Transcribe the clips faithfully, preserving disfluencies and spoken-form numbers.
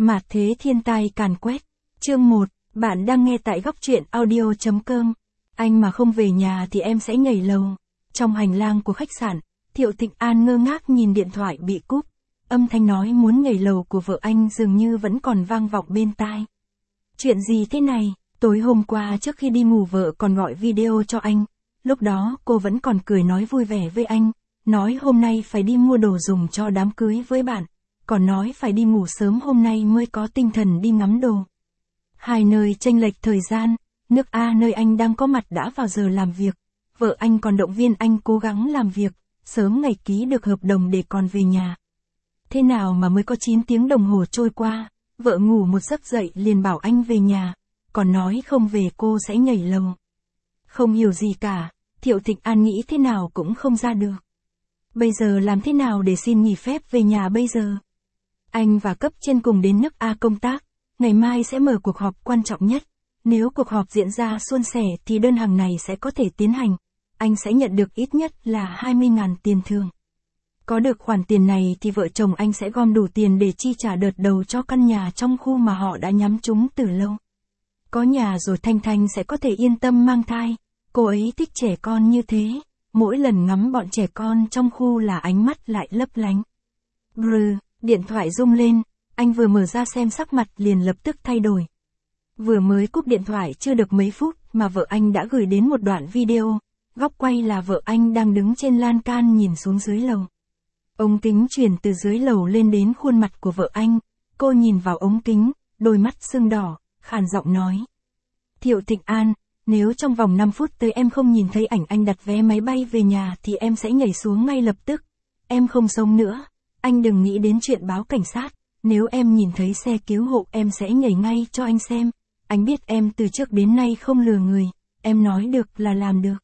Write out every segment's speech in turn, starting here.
Mạt thế thiên tai càn quét. Chương một, bạn đang nghe tại góc truyện audio chấm com. Anh mà không về nhà thì em sẽ nhảy lầu. Trong hành lang của khách sạn, Thiệu Thịnh An ngơ ngác nhìn điện thoại bị cúp. Âm thanh nói muốn nhảy lầu của vợ anh dường như vẫn còn vang vọng bên tai. Chuyện gì thế này? Tối hôm qua trước khi đi ngủ vợ còn gọi video cho anh. Lúc đó cô vẫn còn cười nói vui vẻ với anh. Nói hôm nay phải đi mua đồ dùng cho đám cưới với bạn. Còn nói phải đi ngủ sớm hôm nay mới có tinh thần đi ngắm đồ. Hai nơi chênh lệch thời gian, nước A nơi anh đang có mặt đã vào giờ làm việc. Vợ anh còn động viên anh cố gắng làm việc, sớm ngày ký được hợp đồng để còn về nhà. Thế nào mà mới có chín tiếng đồng hồ trôi qua, vợ ngủ một giấc dậy liền bảo anh về nhà, còn nói không về cô sẽ nhảy lầu. Không hiểu gì cả, Thiệu Thịnh An nghĩ thế nào cũng không ra được. Bây giờ làm thế nào để xin nghỉ phép về nhà bây giờ? Anh và cấp trên cùng đến nước A công tác, ngày mai sẽ mở cuộc họp quan trọng nhất. Nếu cuộc họp diễn ra suôn sẻ thì đơn hàng này sẽ có thể tiến hành. Anh sẽ nhận được ít nhất là hai mươi nghìn tiền thưởng. Có được khoản tiền này thì vợ chồng anh sẽ gom đủ tiền để chi trả đợt đầu cho căn nhà trong khu mà họ đã nhắm trúng từ lâu. Có nhà rồi Thanh Thanh sẽ có thể yên tâm mang thai. Cô ấy thích trẻ con như thế. Mỗi lần ngắm bọn trẻ con trong khu là ánh mắt lại lấp lánh. Brr, điện thoại rung lên, anh vừa mở ra xem sắc mặt liền lập tức thay đổi. Vừa mới cúp điện thoại chưa được mấy phút mà vợ anh đã gửi đến một đoạn video, góc quay là vợ anh đang đứng trên lan can nhìn xuống dưới lầu. Ống kính chuyển từ dưới lầu lên đến khuôn mặt của vợ anh, cô nhìn vào ống kính, đôi mắt sưng đỏ, khàn giọng nói. Thiệu Thịnh An, nếu trong vòng năm phút tới em không nhìn thấy ảnh anh đặt vé máy bay về nhà thì em sẽ nhảy xuống ngay lập tức. Em không sống nữa, anh đừng nghĩ đến chuyện báo cảnh sát, nếu em nhìn thấy xe cứu hộ em sẽ nhảy ngay cho anh xem. Anh biết em từ trước đến nay không lừa người, em nói được là làm được.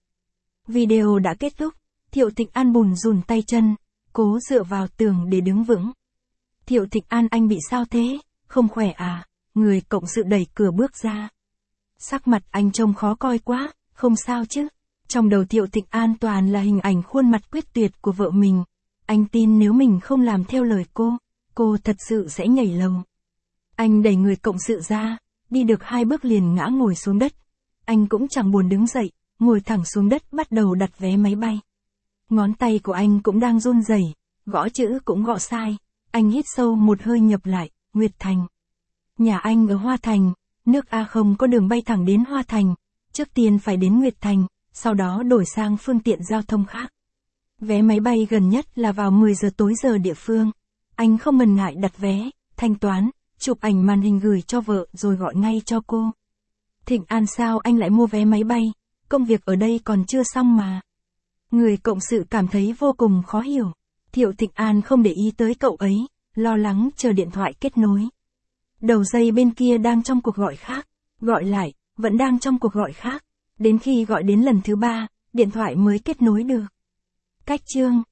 Video đã kết thúc, Thiệu Thịnh An bùn rùn tay chân, cố dựa vào tường để đứng vững. Thiệu Thịnh An anh bị sao thế, không khỏe à? Người cộng sự đẩy cửa bước ra. Sắc mặt anh trông khó coi quá, không sao chứ. Trong đầu Thiệu Thịnh An toàn là hình ảnh khuôn mặt quyết tuyệt của vợ mình. Anh tin nếu mình không làm theo lời cô, cô thật sự sẽ nhảy lầu. Anh đẩy người cộng sự ra, đi được hai bước liền ngã ngồi xuống đất. Anh cũng chẳng buồn đứng dậy, ngồi thẳng xuống đất bắt đầu đặt vé máy bay. Ngón tay của anh cũng đang run rẩy, gõ chữ cũng gõ sai. Anh hít sâu một hơi nhập lại, Nguyệt Thành. Nhà anh ở Hoa Thành, nước A không có đường bay thẳng đến Hoa Thành. Trước tiên phải đến Nguyệt Thành, sau đó đổi sang phương tiện giao thông khác. Vé máy bay gần nhất là vào mười giờ tối giờ địa phương. Anh không ngần ngại đặt vé, thanh toán, chụp ảnh màn hình gửi cho vợ rồi gọi ngay cho cô. Thịnh An sao anh lại mua vé máy bay, công việc ở đây còn chưa xong mà. Người cộng sự cảm thấy vô cùng khó hiểu. Thiệu Thịnh An không để ý tới cậu ấy, lo lắng chờ điện thoại kết nối. Đầu dây bên kia đang trong cuộc gọi khác, gọi lại, vẫn đang trong cuộc gọi khác. Đến khi gọi đến lần thứ ba, điện thoại mới kết nối được. Cách chương